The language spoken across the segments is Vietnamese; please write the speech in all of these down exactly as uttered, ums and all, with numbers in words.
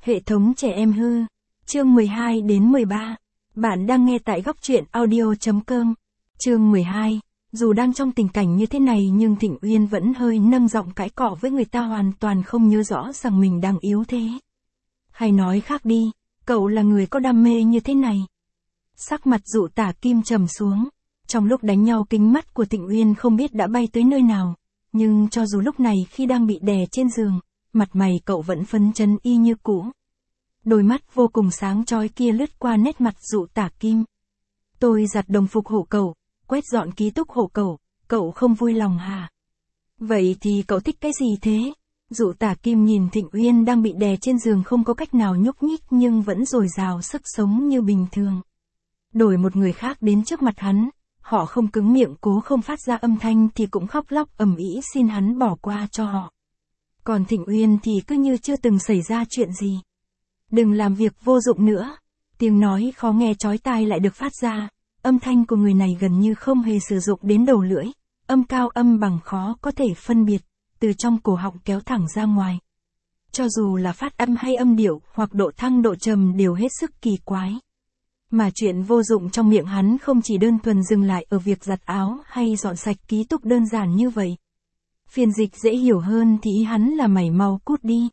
Hệ thống trẻ em hư. Chương mười hai đến mười ba. Bạn đang nghe tại góc truyện audio chấm com. Chương mười hai. Dù đang trong tình cảnh như thế này nhưng Thịnh Uyên vẫn hơi nâng giọng cãi cọ với người ta, hoàn toàn không nhớ rõ rằng mình đang yếu thế. Hay nói khác đi, cậu là người có đam mê như thế này. Sắc mặt Dụ Tả Kim trầm xuống. Trong lúc đánh nhau, kính mắt của Thịnh Uyên không biết đã bay tới nơi nào. Nhưng cho dù lúc này khi đang bị đè trên giường, mặt mày cậu vẫn phấn chấn y như cũ. Đôi mắt vô cùng sáng chói kia lướt qua nét mặt Dụ Tả Kim. Tôi giặt đồng phục hộ cậu, quét dọn ký túc hộ cậu, cậu không vui lòng hả? Vậy thì cậu thích cái gì thế? Dụ Tả Kim nhìn Thịnh Uyên đang bị đè trên giường không có cách nào nhúc nhích nhưng vẫn dồi dào sức sống như bình thường. Đổi một người khác đến trước mặt hắn, họ không cứng miệng cố không phát ra âm thanh thì cũng khóc lóc ầm ĩ xin hắn bỏ qua cho họ. Còn Thịnh Uyên thì cứ như chưa từng xảy ra chuyện gì. Đừng làm việc vô dụng nữa. Tiếng nói khó nghe chói tai lại được phát ra. Âm thanh của người này gần như không hề sử dụng đến đầu lưỡi. Âm cao âm bằng khó có thể phân biệt, từ trong cổ họng kéo thẳng ra ngoài. Cho dù là phát âm hay âm điệu hoặc độ thăng độ trầm đều hết sức kỳ quái. Mà chuyện vô dụng trong miệng hắn không chỉ đơn thuần dừng lại ở việc giặt áo hay dọn sạch ký túc đơn giản như vậy. Phiên dịch dễ hiểu hơn thì ý hắn là mày mau cút đi.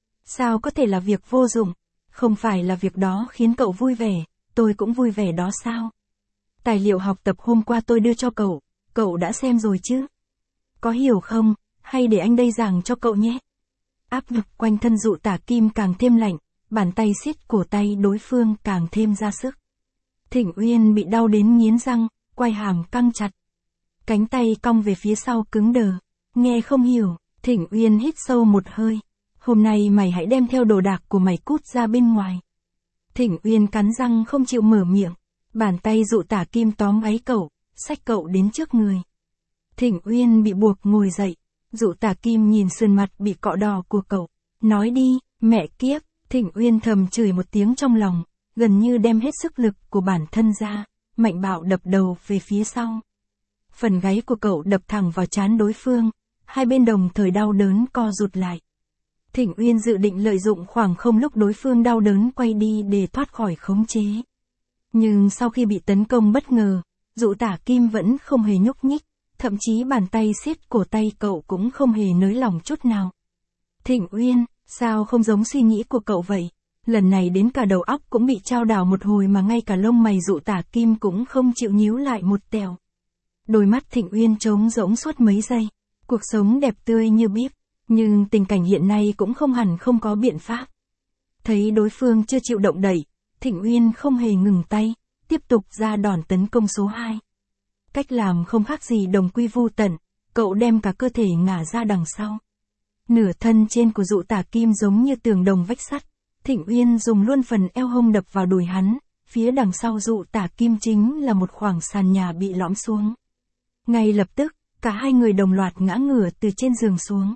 Sao có thể là việc vô dụng? Không phải là việc đó khiến cậu vui vẻ, tôi cũng vui vẻ đó sao? Tài liệu học tập hôm qua tôi đưa cho cậu, cậu đã xem rồi chứ? Có hiểu không, hay để anh đây giảng cho cậu nhé? Áp lực quanh thân Dụ Tả Kim càng thêm lạnh, bàn tay siết cổ tay đối phương càng thêm ra sức. Thịnh Uyên bị đau đến nghiến răng, quai hàm căng chặt. Cánh tay cong về phía sau cứng đờ. Nghe không hiểu, Thịnh Uyên hít sâu một hơi. Hôm nay mày hãy đem theo đồ đạc của mày cút ra bên ngoài. Thịnh Uyên cắn răng không chịu mở miệng. Bàn tay Dụ Tả Kim tóm gáy cậu, xách cậu đến trước người. Thịnh Uyên bị buộc ngồi dậy. Dụ Tả Kim nhìn sườn mặt bị cọ đỏ của cậu. Nói đi, mẹ kiếp. Thịnh Uyên thầm chửi một tiếng trong lòng, gần như đem hết sức lực của bản thân ra, mạnh bạo đập đầu về phía sau. Phần gáy của cậu đập thẳng vào trán đối phương, hai bên đồng thời đau đớn co rụt lại. Thịnh Uyên dự định lợi dụng khoảng không lúc đối phương đau đớn quay đi để thoát khỏi khống chế. Nhưng sau khi bị tấn công bất ngờ, Dụ Tả Kim vẫn không hề nhúc nhích, thậm chí bàn tay siết cổ tay cậu cũng không hề nới lỏng chút nào. Thịnh Uyên, sao không giống suy nghĩ của cậu vậy? Lần này đến cả đầu óc cũng bị chao đảo một hồi mà ngay cả lông mày Dụ Tả Kim cũng không chịu nhíu lại một tẹo. Đôi mắt Thịnh Uyên trống rỗng suốt mấy giây. Cuộc sống đẹp tươi như bíp, nhưng tình cảnh hiện nay cũng không hẳn không có biện pháp. Thấy đối phương chưa chịu động đậy, Thịnh Uyên không hề ngừng tay, tiếp tục ra đòn tấn công số hai. Cách làm không khác gì đồng quy vu tận, cậu đem cả cơ thể ngả ra đằng sau. Nửa thân trên của Dụ Tả Kim giống như tường đồng vách sắt. Thịnh Uyên dùng luôn phần eo hông đập vào đùi hắn, phía đằng sau Dụ Tả Kim chính là một khoảng sàn nhà bị lõm xuống. Ngay lập tức, cả hai người đồng loạt ngã ngửa từ trên giường xuống.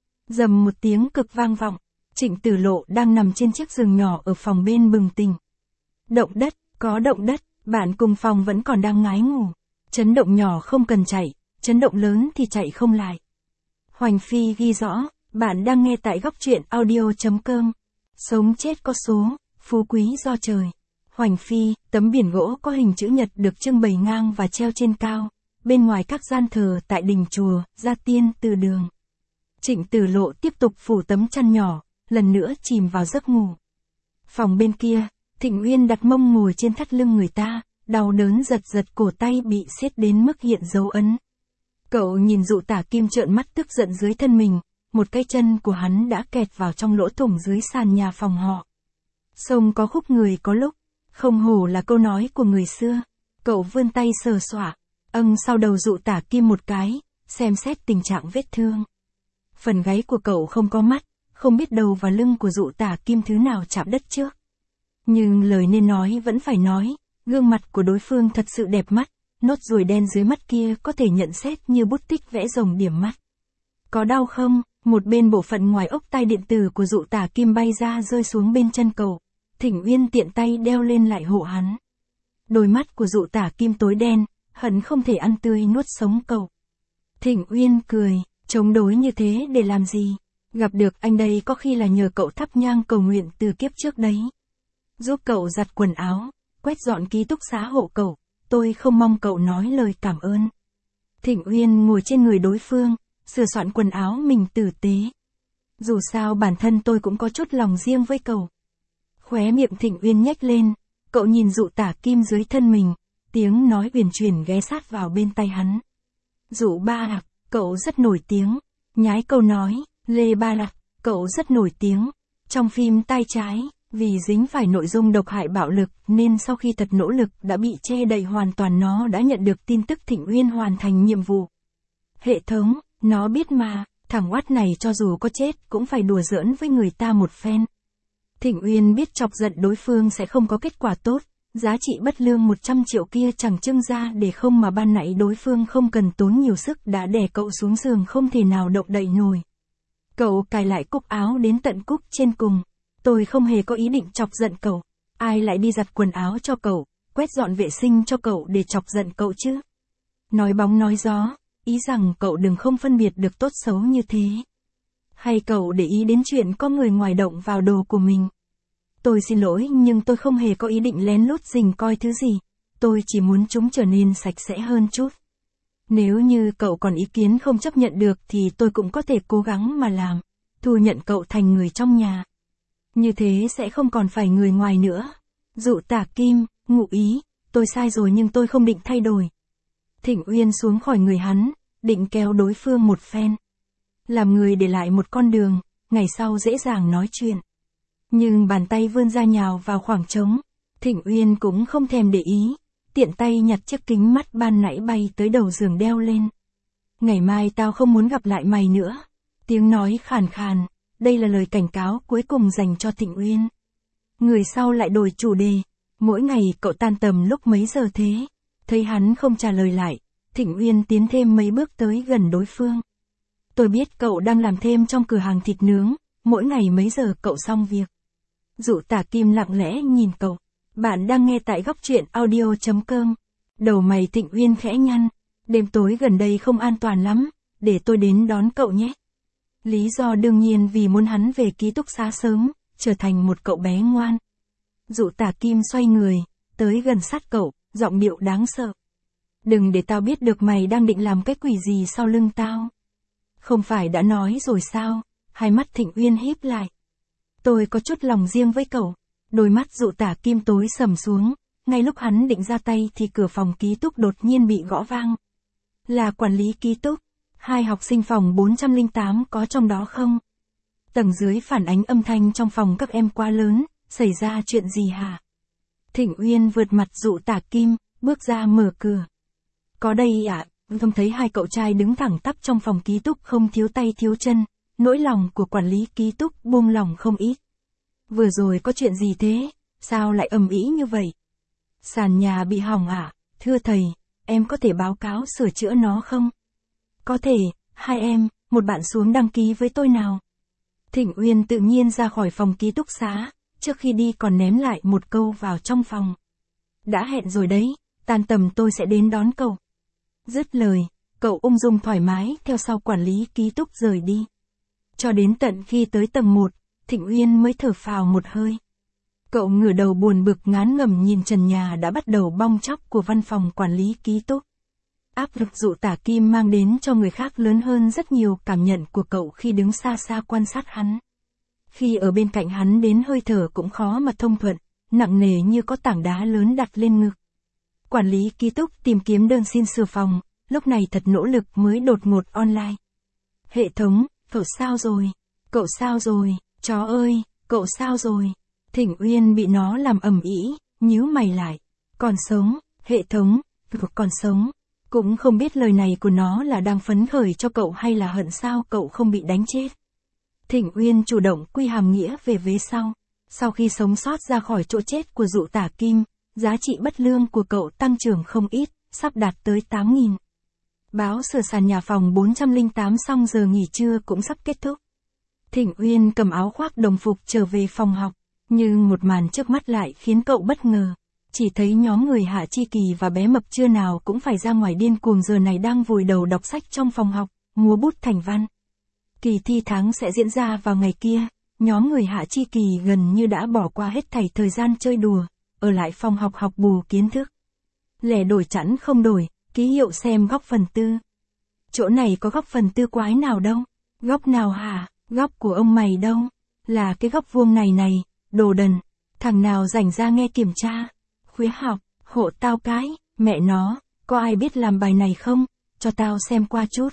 Rầm một tiếng cực vang vọng, Trịnh Tử Lộ đang nằm trên chiếc giường nhỏ ở phòng bên bừng tỉnh. Động đất, có động đất, bạn cùng phòng vẫn còn đang ngái ngủ. Chấn động nhỏ không cần chạy, chấn động lớn thì chạy không lại. Hoành Phi ghi rõ, bạn đang nghe tại góc truyện audio chấm com. Sống chết có số, phú quý do trời. Hoành Phi, tấm biển gỗ có hình chữ nhật được trưng bày ngang và treo trên cao, bên ngoài các gian thờ tại đình chùa, gia tiên, từ đường. Trịnh Tử Lộ tiếp tục phủ tấm chăn nhỏ, lần nữa chìm vào giấc ngủ. Phòng bên kia, Thịnh Uyên đặt mông ngồi trên thắt lưng người ta, đau đớn giật giật cổ tay bị siết đến mức hiện dấu ấn. Cậu nhìn Dụ Tả Kim trợn mắt tức giận dưới thân mình. Một cái chân của hắn đã kẹt vào trong lỗ thủng dưới sàn nhà phòng họ. Sông có khúc người có lúc, không hổ là câu nói của người xưa. Cậu vươn tay sờ soạng, âng sau đầu Dụ Tả Kim một cái, xem xét tình trạng vết thương. Phần gáy của cậu không có mắt, không biết đầu và lưng của Dụ Tả Kim thứ nào chạm đất trước. Nhưng lời nên nói vẫn phải nói, gương mặt của đối phương thật sự đẹp mắt, nốt ruồi đen dưới mắt kia có thể nhận xét như bút tích vẽ rồng điểm mắt. Có đau không? Một bên bộ phận ngoài ốc tai điện tử của Dụ Tả Kim bay ra rơi xuống bên chân cậu. Thịnh Uyên tiện tay đeo lên lại hộ hắn. Đôi mắt của Dụ Tả Kim tối đen, hận không thể ăn tươi nuốt sống cậu. Thịnh Uyên cười, chống đối như thế để làm gì? Gặp được anh đây có khi là nhờ cậu thắp nhang cầu nguyện từ kiếp trước đấy. Giúp cậu giặt quần áo, quét dọn ký túc xá hộ cậu, tôi không mong cậu nói lời cảm ơn. Thịnh Uyên ngồi trên người đối phương, sửa soạn quần áo mình tử tế. Dù sao bản thân tôi cũng có chút lòng riêng với cậu. Khóe miệng Thịnh Uyên nhếch lên, cậu nhìn Dụ Tả Kim dưới thân mình, tiếng nói uyển chuyển ghé sát vào bên tai hắn. Dụ Ba Lạc, cậu rất nổi tiếng. Nhái câu nói, Lê Ba Lạc, cậu rất nổi tiếng. Trong phim Tai Trái, vì dính phải nội dung độc hại bạo lực nên sau khi thật nỗ lực đã bị che đậy hoàn toàn, nó đã nhận được tin tức Thịnh Uyên hoàn thành nhiệm vụ. Hệ thống, nó biết mà, thằng oát này cho dù có chết cũng phải đùa giỡn với người ta một phen. Thịnh Uyên biết chọc giận đối phương sẽ không có kết quả tốt, giá trị bất lương một trăm triệu kia chẳng trưng ra để không mà ban nãy đối phương không cần tốn nhiều sức đã đè cậu xuống giường không thể nào động đậy nổi. Cậu cài lại cúc áo đến tận cúc trên cùng. Tôi không hề có ý định chọc giận cậu. Ai lại đi giặt quần áo cho cậu, quét dọn vệ sinh cho cậu để chọc giận cậu chứ? Nói bóng nói gió, ý rằng cậu đừng không phân biệt được tốt xấu như thế. Hay cậu để ý đến chuyện có người ngoài động vào đồ của mình? Tôi xin lỗi nhưng tôi không hề có ý định lén lút rình coi thứ gì. Tôi chỉ muốn chúng trở nên sạch sẽ hơn chút. Nếu như cậu còn ý kiến không chấp nhận được thì tôi cũng có thể cố gắng mà làm. Thu nhận cậu thành người trong nhà. Như thế sẽ không còn phải người ngoài nữa. Dụ Tả Kim, ngụ ý, tôi sai rồi nhưng tôi không định thay đổi. Thịnh Uyên xuống khỏi người hắn, định kéo đối phương một phen. Làm người để lại một con đường, ngày sau dễ dàng nói chuyện. Nhưng bàn tay vươn ra nhào vào khoảng trống, Thịnh Uyên cũng không thèm để ý, tiện tay nhặt chiếc kính mắt ban nãy bay tới đầu giường đeo lên. Ngày mai tao không muốn gặp lại mày nữa. Tiếng nói khàn khàn, đây là lời cảnh cáo cuối cùng dành cho Thịnh Uyên. Người sau lại đổi chủ đề, mỗi ngày cậu tan tầm lúc mấy giờ thế? Thấy hắn không trả lời lại, Thịnh Uyên tiến thêm mấy bước tới gần đối phương. Tôi biết cậu đang làm thêm trong cửa hàng thịt nướng, mỗi ngày mấy giờ cậu xong việc? Dụ Tả Kim lặng lẽ nhìn cậu. Bạn đang nghe tại góc truyện audio chấm com. Đầu mày Thịnh Uyên khẽ nhăn. Đêm tối gần đây không an toàn lắm, để tôi đến đón cậu nhé. Lý do đương nhiên vì muốn hắn về ký túc xá sớm, trở thành một cậu bé ngoan. Dụ Tả Kim xoay người, tới gần sát cậu, giọng điệu đáng sợ. Đừng để tao biết được mày đang định làm cái quỷ gì sau lưng tao. Không phải đã nói rồi sao? Hai mắt Thịnh Uyên híp lại. Tôi có chút lòng riêng với cậu. Đôi mắt Dụ Tả Kim tối sầm xuống, ngay lúc hắn định ra tay thì cửa phòng ký túc đột nhiên bị gõ vang. Là quản lý ký túc. Hai học sinh phòng bốn trăm lẻ tám có trong đó không? Tầng dưới phản ánh âm thanh trong phòng các em quá lớn, xảy ra chuyện gì hả? Thịnh Uyên vượt mặt Dụ Tả Kim, bước ra mở cửa. Có đây ạ, à? Không thấy hai cậu trai đứng thẳng tắp trong phòng ký túc không thiếu tay thiếu chân, nỗi lòng của quản lý ký túc buông lòng không ít. Vừa rồi có chuyện gì thế? Sao lại ầm ĩ như vậy? Sàn nhà bị hỏng à? Thưa thầy, em có thể báo cáo sửa chữa nó không? Có thể, hai em, một bạn xuống đăng ký với tôi nào. Thịnh Uyên tự nhiên ra khỏi phòng ký túc xá, trước khi đi còn ném lại một câu vào trong phòng. Đã hẹn rồi đấy, tan tầm tôi sẽ đến đón cậu. Dứt lời, cậu ung dung thoải mái theo sau quản lý ký túc rời đi. Cho đến tận khi tới tầng một, Thịnh Uyên mới thở phào một hơi. Cậu ngửa đầu buồn bực ngán ngẩm nhìn trần nhà đã bắt đầu bong tróc của văn phòng quản lý ký túc. Áp lực Dụ Tả Kim mang đến cho người khác lớn hơn rất nhiều cảm nhận của cậu khi đứng xa xa quan sát hắn. Khi ở bên cạnh hắn đến hơi thở cũng khó mà thông thuận, nặng nề như có tảng đá lớn đặt lên ngực. Quản lý ký túc tìm kiếm đơn xin sửa phòng, lúc này thật nỗ lực mới đột ngột online. Hệ thống, cậu sao rồi? Cậu sao rồi? Chó ơi, cậu sao rồi? Thịnh Uyên bị nó làm ầm ĩ, nhíu mày lại. Còn sống, hệ thống, cậu còn sống. Cũng không biết lời này của nó là đang phấn khởi cho cậu hay là hận sao cậu không bị đánh chết. Thịnh Uyên chủ động quy hàm nghĩa về vế sau. Sau khi sống sót ra khỏi chỗ chết của Dụ Tả Kim, giá trị bất lương của cậu tăng trưởng không ít, sắp đạt tới tám nghìn. Báo sửa sàn nhà phòng bốn trăm lẻ tám xong giờ nghỉ trưa cũng sắp kết thúc. Thịnh Uyên cầm áo khoác đồng phục trở về phòng học, nhưng một màn trước mắt lại khiến cậu bất ngờ. Chỉ thấy nhóm người Hạ Chi Kỳ và bé mập trưa nào cũng phải ra ngoài điên cuồng giờ này đang vùi đầu đọc sách trong phòng học, múa bút thành văn. Kỳ thi tháng sẽ diễn ra vào ngày kia, nhóm người Hạ Chi Kỳ gần như đã bỏ qua hết thảy thời gian chơi đùa, ở lại phòng học học bù kiến thức. Lẻ đổi chẵn không đổi, ký hiệu xem góc phần tư. Chỗ này có góc phần tư quái nào đâu? Góc nào hả? Góc của ông mày đâu? Là cái góc vuông này này, đồ đần. Thằng nào rảnh ra nghe kiểm tra? Khóa học, hộ tao cái, mẹ nó, có ai biết làm bài này không? Cho tao xem qua chút.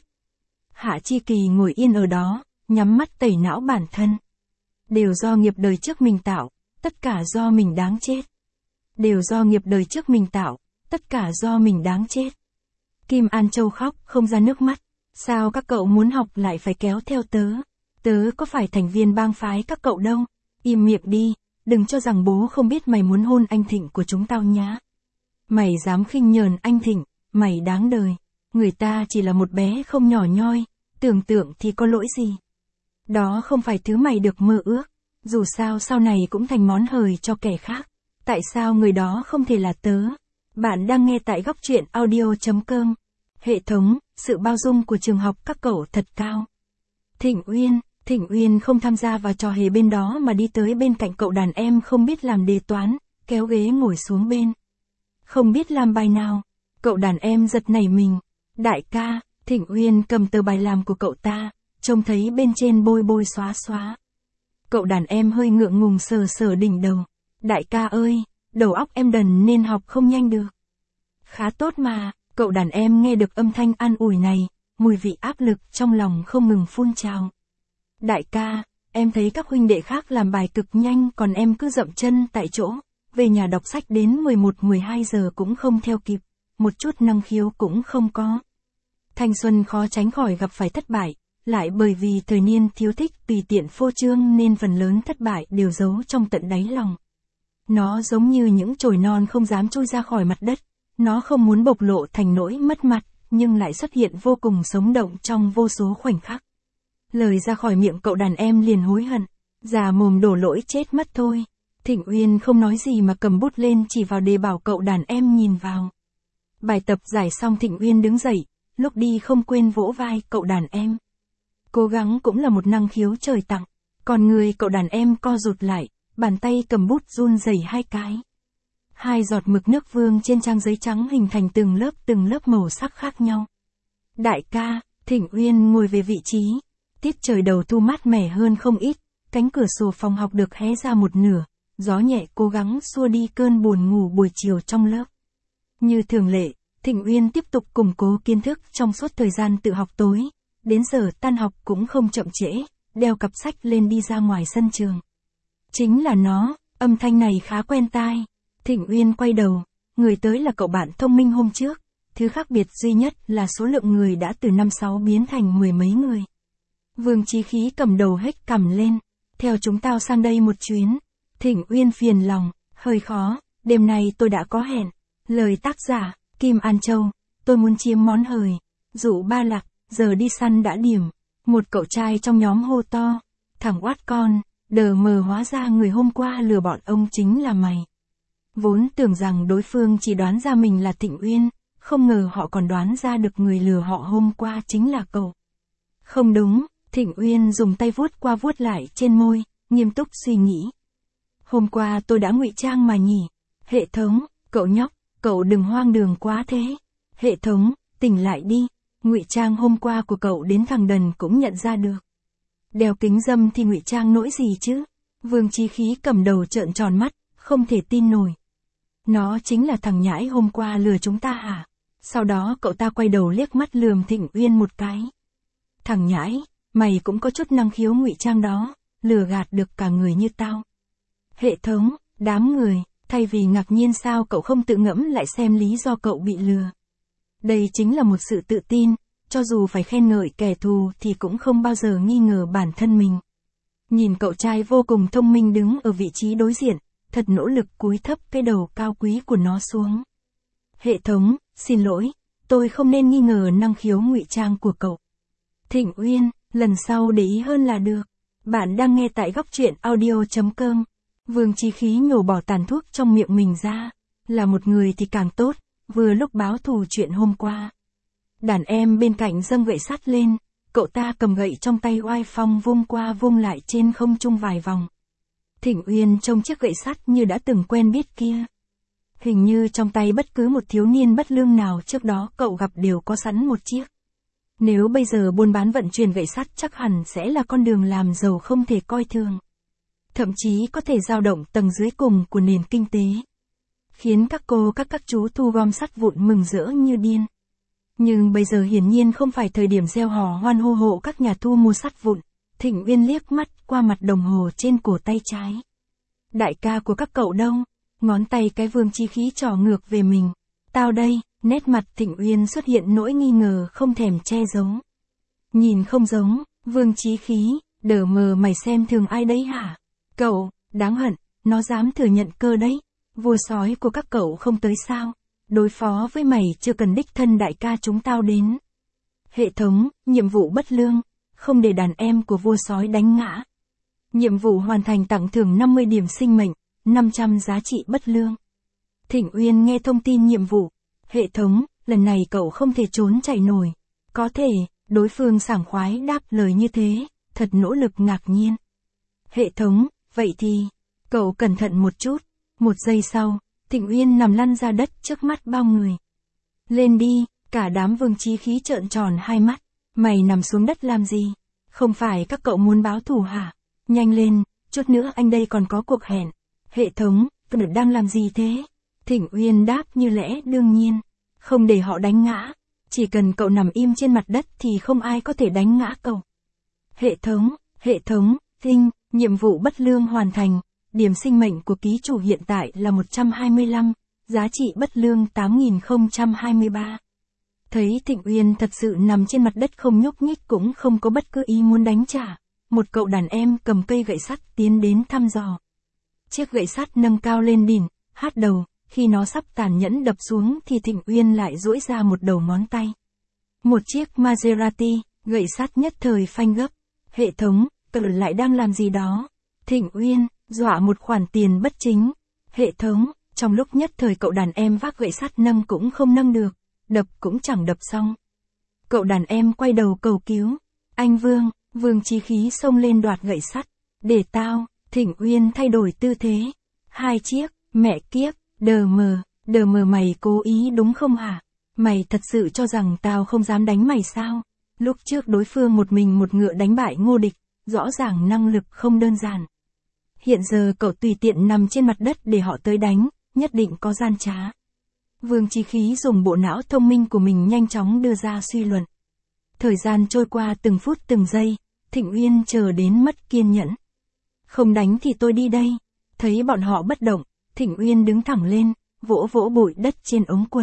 Hạ Chi Kỳ ngồi yên ở đó, nhắm mắt tẩy não bản thân. Đều do nghiệp đời trước mình tạo, tất cả do mình đáng chết. Đều do nghiệp đời trước mình tạo, tất cả do mình đáng chết. Kim An Châu khóc không ra nước mắt. Sao các cậu muốn học lại phải kéo theo tớ? Tớ có phải thành viên bang phái các cậu đâu. Im miệng đi, đừng cho rằng bố không biết mày muốn hôn anh Thịnh của chúng tao nhá. Mày dám khinh nhờn anh Thịnh, mày đáng đời. Người ta chỉ là một bé không nhỏ nhoi, tưởng tượng thì có lỗi gì. Đó không phải thứ mày được mơ ước. Dù sao sau này cũng thành món hời cho kẻ khác. Tại sao người đó không thể là tớ? Bạn đang nghe tại góc truyện audio chấm com. Hệ thống, sự bao dung của trường học các cậu thật cao. Thịnh Uyên, Thịnh Uyên không tham gia vào trò hề bên đó mà đi tới bên cạnh cậu đàn em không biết làm đề toán, kéo ghế ngồi xuống bên. Không biết làm bài nào, cậu đàn em giật nảy mình. Đại ca, Thịnh Uyên cầm tờ bài làm của cậu ta, trông thấy bên trên bôi bôi xóa xóa. Cậu đàn em hơi ngượng ngùng sờ sờ đỉnh đầu. Đại ca ơi, đầu óc em đần nên học không nhanh được. Khá tốt mà, cậu đàn em nghe được âm thanh an ủi này, mùi vị áp lực trong lòng không ngừng phun trào. Đại ca, em thấy các huynh đệ khác làm bài cực nhanh còn em cứ dậm chân tại chỗ, về nhà đọc sách đến mười một mười hai giờ cũng không theo kịp, một chút năng khiếu cũng không có. Thanh xuân khó tránh khỏi gặp phải thất bại, lại bởi vì thời niên thiếu thích tùy tiện phô trương nên phần lớn thất bại đều giấu trong tận đáy lòng. Nó giống như những chồi non không dám trôi ra khỏi mặt đất, nó không muốn bộc lộ thành nỗi mất mặt, nhưng lại xuất hiện vô cùng sống động trong vô số khoảnh khắc. Lời ra khỏi miệng cậu đàn em liền hối hận, già mồm đổ lỗi chết mất thôi. Thịnh Uyên không nói gì mà cầm bút lên chỉ vào đề bảo cậu đàn em nhìn vào. Bài tập giải xong Thịnh Uyên đứng dậy, lúc đi không quên vỗ vai cậu đàn em. Cố gắng cũng là một năng khiếu trời tặng, còn người cậu đàn em co rụt lại, bàn tay cầm bút run rẩy hai cái. Hai giọt mực nước vương trên trang giấy trắng hình thành từng lớp từng lớp màu sắc khác nhau. Đại ca, Thịnh Uyên ngồi về vị trí. Tiết trời đầu thu mát mẻ hơn không ít, cánh cửa sổ phòng học được hé ra một nửa, gió nhẹ cố gắng xua đi cơn buồn ngủ buổi chiều trong lớp. Như thường lệ, Thịnh Uyên tiếp tục củng cố kiến thức trong suốt thời gian tự học tối, đến giờ tan học cũng không chậm trễ, đeo cặp sách lên đi ra ngoài sân trường. Chính là nó, âm thanh này khá quen tai. Thịnh Uyên quay đầu, người tới là cậu bạn thông minh hôm trước, thứ khác biệt duy nhất là số lượng người đã từ năm sáu biến thành mười mấy người. Vương Chí Khí cầm đầu hếch cằm lên, theo chúng tao sang đây một chuyến. Thịnh Uyên phiền lòng, hơi khó, đêm nay tôi đã có hẹn. Lời tác giả, Kim An Châu, tôi muốn chiếm món hời. Dụ ba lạc, giờ đi săn đã điểm. Một cậu trai trong nhóm hô to, thằng oát con, đờ mờ hóa ra người hôm qua lừa bọn ông chính là mày. Vốn tưởng rằng đối phương chỉ đoán ra mình là Thịnh Uyên, không ngờ họ còn đoán ra được người lừa họ hôm qua chính là cậu. Không đúng, Thịnh Uyên dùng tay vuốt qua vuốt lại trên môi, nghiêm túc suy nghĩ. Hôm qua tôi đã ngụy trang mà nhỉ. Hệ thống, cậu nhóc, cậu đừng hoang đường quá thế. Hệ thống, tỉnh lại đi. Ngụy trang hôm qua của cậu đến thằng đần cũng nhận ra được. Đeo kính râm thì ngụy trang nỗi gì chứ? Vương Chí Khí cầm đầu trợn tròn mắt, không thể tin nổi. Nó chính là thằng nhãi hôm qua lừa chúng ta hả? Sau đó cậu ta quay đầu liếc mắt lườm Thịnh Uyên một cái. Thằng nhãi, mày cũng có chút năng khiếu ngụy trang đó, lừa gạt được cả người như tao. Hệ thống, đám người, thay vì ngạc nhiên sao cậu không tự ngẫm lại xem lý do cậu bị lừa. Đây chính là một sự tự tin, cho dù phải khen ngợi kẻ thù thì cũng không bao giờ nghi ngờ bản thân mình. Nhìn cậu trai vô cùng thông minh đứng ở vị trí đối diện, thật nỗ lực cúi thấp cái đầu cao quý của nó xuống. Hệ thống, xin lỗi, tôi không nên nghi ngờ năng khiếu ngụy trang của cậu. Thịnh Uyên, lần sau để ý hơn là được. Bạn đang nghe tại góc truyện audio chấm com. Vương Chí Khí nhổ bỏ tàn thuốc trong miệng mình ra. Là một người thì càng tốt, vừa lúc báo thù chuyện hôm qua. Đàn em bên cạnh dâng gậy sắt lên, cậu ta cầm gậy trong tay oai phong vung qua vung lại trên không trung vài vòng. Thịnh Uyên trông chiếc gậy sắt như đã từng quen biết kia. Hình như trong tay bất cứ một thiếu niên bất lương nào trước đó cậu gặp đều có sẵn một chiếc. Nếu bây giờ buôn bán vận chuyển gậy sắt chắc hẳn sẽ là con đường làm giàu không thể coi thường. Thậm chí có thể dao động tầng dưới cùng của nền kinh tế. Khiến các cô các các chú thu gom sắt vụn mừng rỡ như điên. Nhưng bây giờ hiển nhiên không phải thời điểm gieo hò hoan hô hộ các nhà thu mua sắt vụn. Thịnh Uyên liếc mắt qua mặt đồng hồ trên cổ tay trái. Đại ca của các cậu đâu? Ngón tay cái Vương Chí Khí trỏ ngược về mình. Tao đây, nét mặt Thịnh Uyên xuất hiện nỗi nghi ngờ không thèm che giấu. Nhìn không giống, Vương Chí Khí, đờ mờ mày xem thường ai đấy hả? Cậu, đáng hận, nó dám thừa nhận cơ đấy. Vua sói của các cậu không tới sao? Đối phó với mày chưa cần đích thân đại ca chúng tao đến. Hệ thống, nhiệm vụ bất lương, không để đàn em của vua sói đánh ngã. Nhiệm vụ hoàn thành tặng thưởng năm mươi điểm sinh mệnh, năm trăm giá trị bất lương. Thịnh Uyên nghe thông tin nhiệm vụ. Hệ thống, lần này cậu không thể trốn chạy nổi. Có thể, đối phương sảng khoái đáp lời như thế, thật nỗ lực ngạc nhiên. Hệ thống, vậy thì, cậu cẩn thận một chút. Một giây sau, Thịnh Uyên nằm lăn ra đất trước mắt bao người. Lên đi, cả đám Vương Chí Khí trợn tròn hai mắt. Mày nằm xuống đất làm gì? Không phải các cậu muốn báo thù hả? Nhanh lên, chút nữa anh đây còn có cuộc hẹn. Hệ thống, cậu đang làm gì thế? Thịnh Uyên đáp như lẽ đương nhiên. Không để họ đánh ngã. Chỉ cần cậu nằm im trên mặt đất thì không ai có thể đánh ngã cậu. Hệ thống, hệ thống, tinh, nhiệm vụ bất lương hoàn thành. Điểm sinh mệnh của ký chủ hiện tại là một trăm hai mươi lăm, giá trị bất lương tám nghìn không trăm hai mươi ba. Thấy Thịnh Uyên thật sự nằm trên mặt đất không nhúc nhích cũng không có bất cứ ý muốn đánh trả. Một cậu đàn em cầm cây gậy sắt tiến đến thăm dò. Chiếc gậy sắt nâng cao lên đỉnh, hát đầu, khi nó sắp tàn nhẫn đập xuống thì Thịnh Uyên lại duỗi ra một đầu ngón tay. Một chiếc Maserati, gậy sắt nhất thời phanh gấp. Hệ thống, cậu lại đang làm gì đó? Thịnh Uyên, dọa một khoản tiền bất chính. Hệ thống, trong lúc nhất thời cậu đàn em vác gậy sắt nâng cũng không nâng được, đập cũng chẳng đập xong. Cậu đàn em quay đầu cầu cứu. Anh Vương, Vương Chí Khí xông lên đoạt gậy sắt. Để tao, Thịnh Uyên thay đổi tư thế. Hai chiếc, mẹ kiếp, đờ mờ, đờ mờ mày cố ý đúng không hả? Mày thật sự cho rằng tao không dám đánh mày sao? Lúc trước đối phương một mình một ngựa đánh bại Ngô Địch, rõ ràng năng lực không đơn giản. Hiện giờ cậu tùy tiện nằm trên mặt đất để họ tới đánh, nhất định có gian trá. Vương Chí Khí dùng bộ não thông minh của mình nhanh chóng đưa ra suy luận. Thời gian trôi qua từng phút từng giây, Thịnh Uyên chờ đến mất kiên nhẫn. Không đánh thì tôi đi đây. Thấy bọn họ bất động, Thịnh Uyên đứng thẳng lên, vỗ vỗ bụi đất trên ống quần.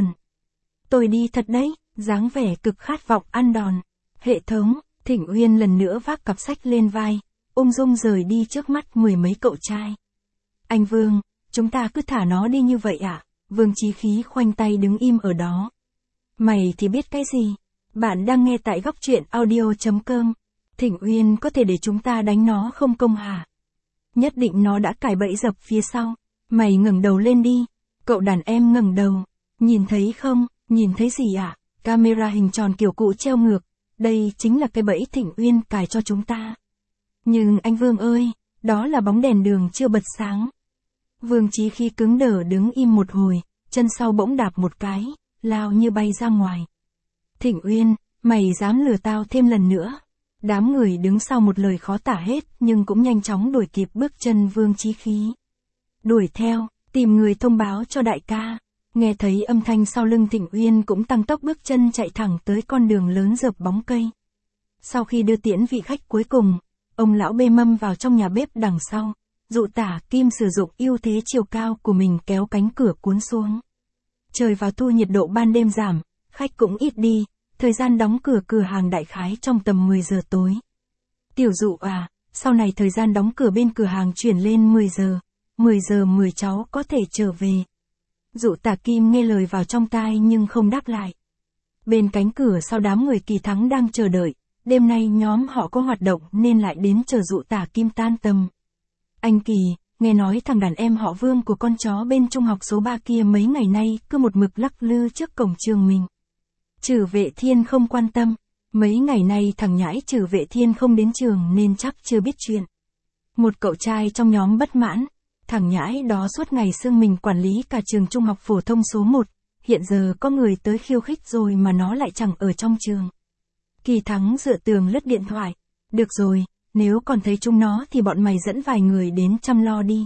Tôi đi thật đấy, dáng vẻ cực khát vọng ăn đòn. Hệ thống, Thịnh Uyên lần nữa vác cặp sách lên vai, ung dung rời đi trước mắt mười mấy cậu trai. Anh Vương, chúng ta cứ thả nó đi như vậy à? Vương Chí Khí khoanh tay đứng im ở đó. Mày thì biết cái gì? Bạn đang nghe tại góc truyện audio chấm com. Thịnh Uyên có thể để chúng ta đánh nó không công hả? Nhất định nó đã cài bẫy dập phía sau. Mày ngẩng đầu lên đi. Cậu đàn em ngẩng đầu. Nhìn thấy không? Nhìn thấy gì ạ? À? Camera hình tròn kiểu cũ treo ngược. Đây chính là cái bẫy Thịnh Uyên cài cho chúng ta. Nhưng anh Vương ơi, đó là bóng đèn đường chưa bật sáng. Vương Chí Khí cứng đờ đứng im một hồi, chân sau bỗng đạp một cái, lao như bay ra ngoài. Thịnh Uyên, mày dám lừa tao thêm lần nữa. Đám người đứng sau một lời khó tả hết nhưng cũng nhanh chóng đuổi kịp bước chân Vương Chí Khí. Đuổi theo, tìm người thông báo cho đại ca. Nghe thấy âm thanh sau lưng Thịnh Uyên cũng tăng tốc bước chân chạy thẳng tới con đường lớn rợp bóng cây. Sau khi đưa tiễn vị khách cuối cùng, ông lão bê mâm vào trong nhà bếp đằng sau. Dụ Tả Kim sử dụng ưu thế chiều cao của mình kéo cánh cửa cuốn xuống. Trời vào thu nhiệt độ ban đêm giảm, khách cũng ít đi, thời gian đóng cửa cửa hàng đại khái trong tầm mười giờ tối. Tiểu Dụ à, sau này thời gian đóng cửa bên cửa hàng chuyển lên mười giờ, mười giờ mười cháu có thể trở về. Dụ Tả Kim nghe lời vào trong tai nhưng không đáp lại. Bên cánh cửa sau đám người Kỳ Thắng đang chờ đợi, đêm nay nhóm họ có hoạt động nên lại đến chờ Dụ Tả Kim tan tầm. Anh Kỳ, nghe nói thằng đàn em họ Vương của con chó bên trung học số ba kia mấy ngày nay cứ một mực lắc lư trước cổng trường mình. Trừ Vệ Thiên không quan tâm, Mấy ngày nay thằng nhãi Trừ Vệ Thiên không đến trường nên chắc chưa biết chuyện. Một cậu trai trong nhóm bất mãn, thằng nhãi đó suốt ngày xưng mình quản lý cả trường trung học phổ thông số một, hiện giờ có người tới khiêu khích rồi mà nó lại chẳng ở trong trường. Kỳ Thắng dựa tường lướt điện thoại, được rồi, nếu còn thấy chúng nó thì bọn mày dẫn vài người đến chăm lo đi.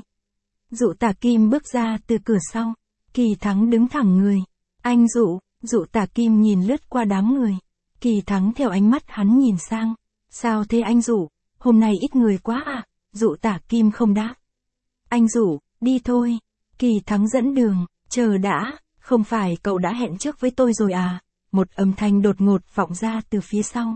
Dụ Tả Kim bước ra từ cửa sau, Kỳ Thắng đứng thẳng người. Anh Dụ, Dụ Tả Kim nhìn lướt qua đám người. Kỳ Thắng theo ánh mắt hắn nhìn sang. Sao thế anh Dụ, hôm nay ít người quá à? Dụ Tả Kim không đáp. Anh Dụ, đi thôi. Kỳ Thắng dẫn đường, chờ đã, không phải cậu đã hẹn trước với tôi rồi à? Một âm thanh đột ngột vọng ra từ phía sau.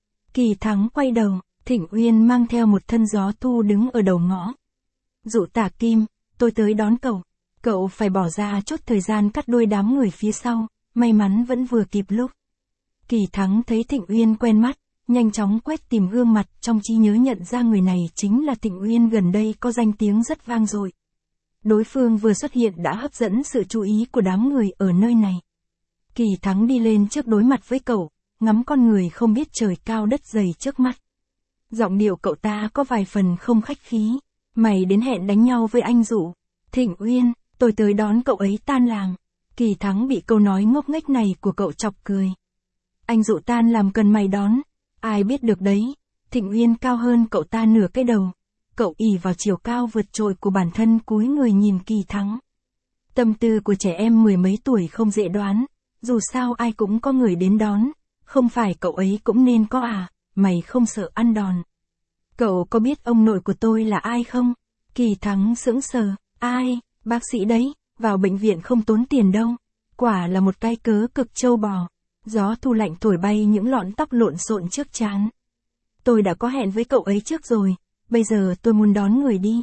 Kỳ Thắng quay đầu, Thịnh Uyên mang theo một thân gió thu đứng ở đầu ngõ. Dụ Tả Kim, tôi tới đón cậu. Cậu phải bỏ ra chút thời gian cắt đuôi đám người phía sau, may mắn vẫn vừa kịp lúc. Kỳ Thắng thấy Thịnh Uyên quen mắt, nhanh chóng quét tìm gương mặt, trong trí nhớ nhận ra người này chính là Thịnh Uyên gần đây có danh tiếng rất vang dội. Đối phương vừa xuất hiện đã hấp dẫn sự chú ý của đám người ở nơi này. Kỳ Thắng đi lên trước đối mặt với cậu, ngắm con người không biết trời cao đất dày trước mắt. Giọng điệu cậu ta có vài phần không khách khí. Mày đến hẹn đánh nhau với anh Dụ. Thịnh Uyên, tôi tới đón cậu ấy tan làm. Kỳ Thắng bị câu nói ngốc nghếch này của cậu chọc cười. Anh Dụ tan làm cần mày đón. Ai biết được đấy. Thịnh Uyên cao hơn cậu ta nửa cái đầu. Cậu ỷ vào chiều cao vượt trội của bản thân cúi người nhìn Kỳ Thắng. Tâm tư của trẻ em mười mấy tuổi không dễ đoán. Dù sao ai cũng có người đến đón. Không phải cậu ấy cũng nên có à, mày không sợ ăn đòn. Cậu có biết ông nội của tôi là ai không? Kỳ Thắng sững sờ. Ai? Bác sĩ đấy, vào bệnh viện không tốn tiền đâu. Quả là một cái cớ cực trâu bò. Gió thu lạnh thổi bay những lọn tóc lộn xộn trước trán. Tôi đã có hẹn với cậu ấy trước rồi, bây giờ tôi muốn đón người đi.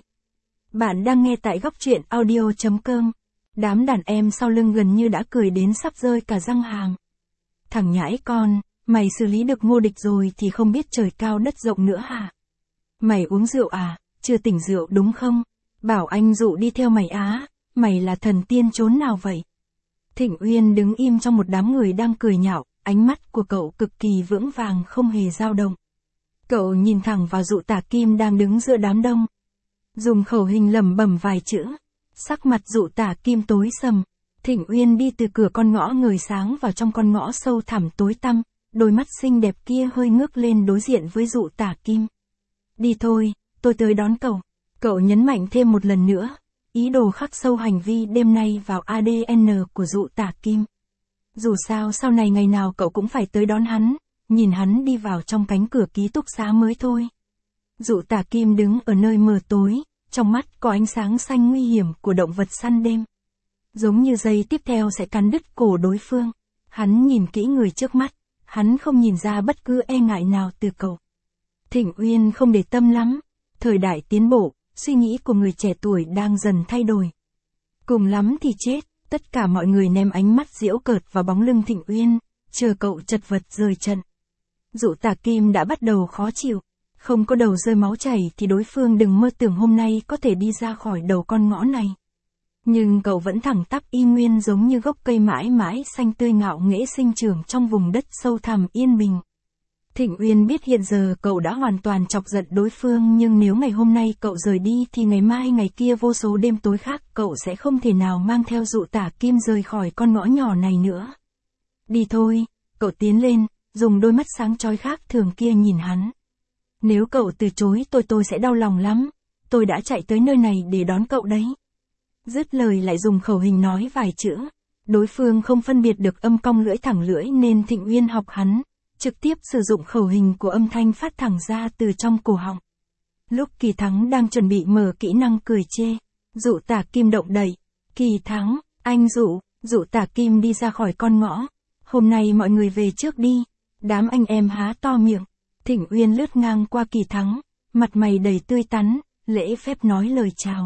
Bạn đang nghe tại góc truyện audio chấm com. Đám đàn em sau lưng gần như đã cười đến sắp rơi cả răng hàm. Thằng nhãi con, mày xử lý được Ngô Địch rồi thì không biết trời cao đất rộng nữa hả? Mày uống rượu à, chưa tỉnh rượu đúng không? Bảo anh Dụ đi theo mày á, mày là thần tiên chốn nào vậy? Thịnh Uyên đứng im trong một đám người đang cười nhạo, ánh mắt của cậu cực kỳ vững vàng không hề dao động. Cậu nhìn thẳng vào Dụ Tả Kim đang đứng giữa đám đông. Dùng khẩu hình lẩm bẩm vài chữ. Sắc mặt Dụ Tả Kim tối sầm. Thịnh Uyên đi từ cửa con ngõ ngời sáng vào trong con ngõ sâu thẳm tối tăm, đôi mắt xinh đẹp kia hơi ngước lên đối diện với Dụ Tả Kim. Đi thôi, tôi tới đón cậu. Cậu nhấn mạnh thêm một lần nữa, ý đồ khắc sâu hành vi đêm nay vào a đê en của Dụ Tả Kim. Dù sao sau này ngày nào cậu cũng phải tới đón hắn, nhìn hắn đi vào trong cánh cửa ký túc xá mới thôi. Dụ Tả Kim đứng ở nơi mờ tối, trong mắt có ánh sáng xanh nguy hiểm của động vật săn đêm. Giống như giây tiếp theo sẽ cắn đứt cổ đối phương. Hắn nhìn kỹ người trước mắt, hắn không nhìn ra bất cứ e ngại nào từ cậu. Thịnh Uyên không để tâm lắm. Thời đại tiến bộ, suy nghĩ của người trẻ tuổi đang dần thay đổi. Cùng lắm thì chết, tất cả mọi người ném ánh mắt giễu cợt vào bóng lưng Thịnh Uyên, chờ cậu chật vật rời trận. Dụ Tả Kim đã bắt đầu khó chịu. Không có đầu rơi máu chảy thì đối phương đừng mơ tưởng hôm nay có thể đi ra khỏi đầu con ngõ này. Nhưng cậu vẫn thẳng tắp y nguyên giống như gốc cây mãi mãi xanh tươi ngạo nghễ sinh trưởng trong vùng đất sâu thẳm yên bình. Thịnh Uyên biết hiện giờ cậu đã hoàn toàn chọc giận đối phương, nhưng nếu ngày hôm nay cậu rời đi thì ngày mai ngày kia vô số đêm tối khác cậu sẽ không thể nào mang theo Dụ Tả Kim rời khỏi con ngõ nhỏ này nữa. Đi thôi, cậu tiến lên, dùng đôi mắt sáng chói khác thường kia nhìn hắn. Nếu cậu từ chối tôi tôi sẽ đau lòng lắm, tôi đã chạy tới nơi này để đón cậu đấy. Dứt lời lại dùng khẩu hình nói vài chữ. Đối phương không phân biệt được âm cong lưỡi thẳng lưỡi nên Thịnh Uyên học hắn, trực tiếp sử dụng khẩu hình của âm thanh phát thẳng ra từ trong cổ họng. Lúc Kỳ Thắng đang chuẩn bị mở kỹ năng cười chê, Dụ Tả Kim động đậy. Kỳ Thắng, anh Dụ, Dụ Tả Kim đi ra khỏi con ngõ. Hôm nay mọi người về trước đi. Đám anh em há to miệng. Thịnh Uyên lướt ngang qua Kỳ Thắng, mặt mày đầy tươi tắn, lễ phép nói lời chào.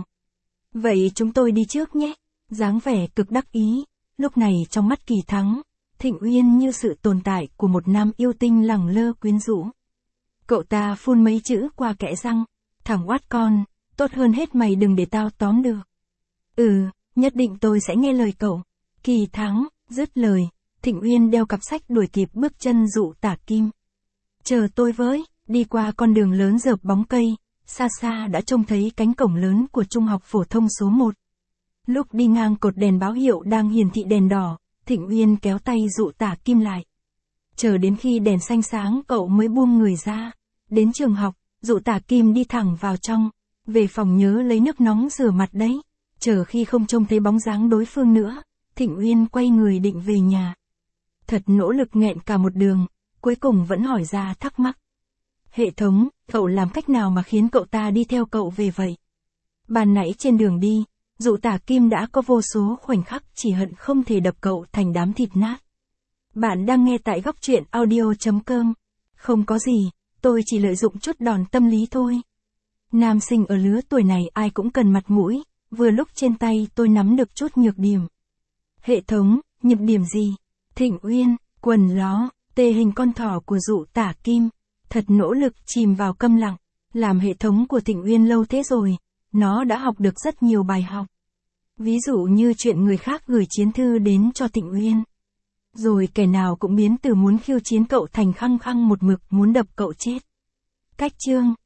Vậy chúng tôi đi trước nhé. Dáng vẻ cực đắc ý. Lúc này trong mắt Kỳ Thắng, Thịnh Uyên như sự tồn tại của một nam yêu tinh lẳng lơ quyến rũ. Cậu ta phun mấy chữ qua kẽ răng. Thằng oát con, tốt hơn hết mày đừng để tao tóm được. Ừ, nhất định tôi sẽ nghe lời cậu. Kỳ Thắng, dứt lời, Thịnh Uyên đeo cặp sách đuổi kịp bước chân Dụ Tả Kim. chờ tôi với, đi qua con đường lớn rợp bóng cây, xa xa đã trông thấy cánh cổng lớn của trung học phổ thông số một. Lúc đi ngang cột đèn báo hiệu đang hiển thị đèn đỏ, Thịnh Uyên kéo tay dụ Tả Kim lại. Chờ đến khi đèn xanh sáng cậu mới buông người ra. Đến trường học, dụ Tả Kim đi thẳng vào trong, về phòng nhớ lấy nước nóng rửa mặt đấy. Chờ khi không trông thấy bóng dáng đối phương nữa, Thịnh Uyên quay người định về nhà. Thật nỗ lực nghẹn cả một đường, cuối cùng vẫn hỏi ra thắc mắc. Hệ thống, cậu làm cách nào mà khiến cậu ta đi theo cậu về vậy? Ban nãy trên đường đi, dụ Tả Kim đã có vô số khoảnh khắc chỉ hận không thể đập cậu thành đám thịt nát. Bạn đang nghe tại góc truyện audio chấm com. Không có gì, tôi chỉ lợi dụng chút đòn tâm lý thôi. Nam sinh ở lứa tuổi này ai cũng cần mặt mũi, vừa lúc trên tay tôi nắm được chút nhược điểm. Hệ thống, nhược điểm gì? Thịnh Uyên, quần ló, tê hình con thỏ của dụ Tả Kim. Thật nỗ lực chìm vào câm lặng, làm hệ thống của Thịnh Uyên lâu thế rồi, nó đã học được rất nhiều bài học. Ví dụ như chuyện người khác gửi chiến thư đến cho Thịnh Uyên. Rồi kẻ nào cũng biến từ muốn khiêu chiến cậu thành khăng khăng một mực muốn đập cậu chết. Cách chương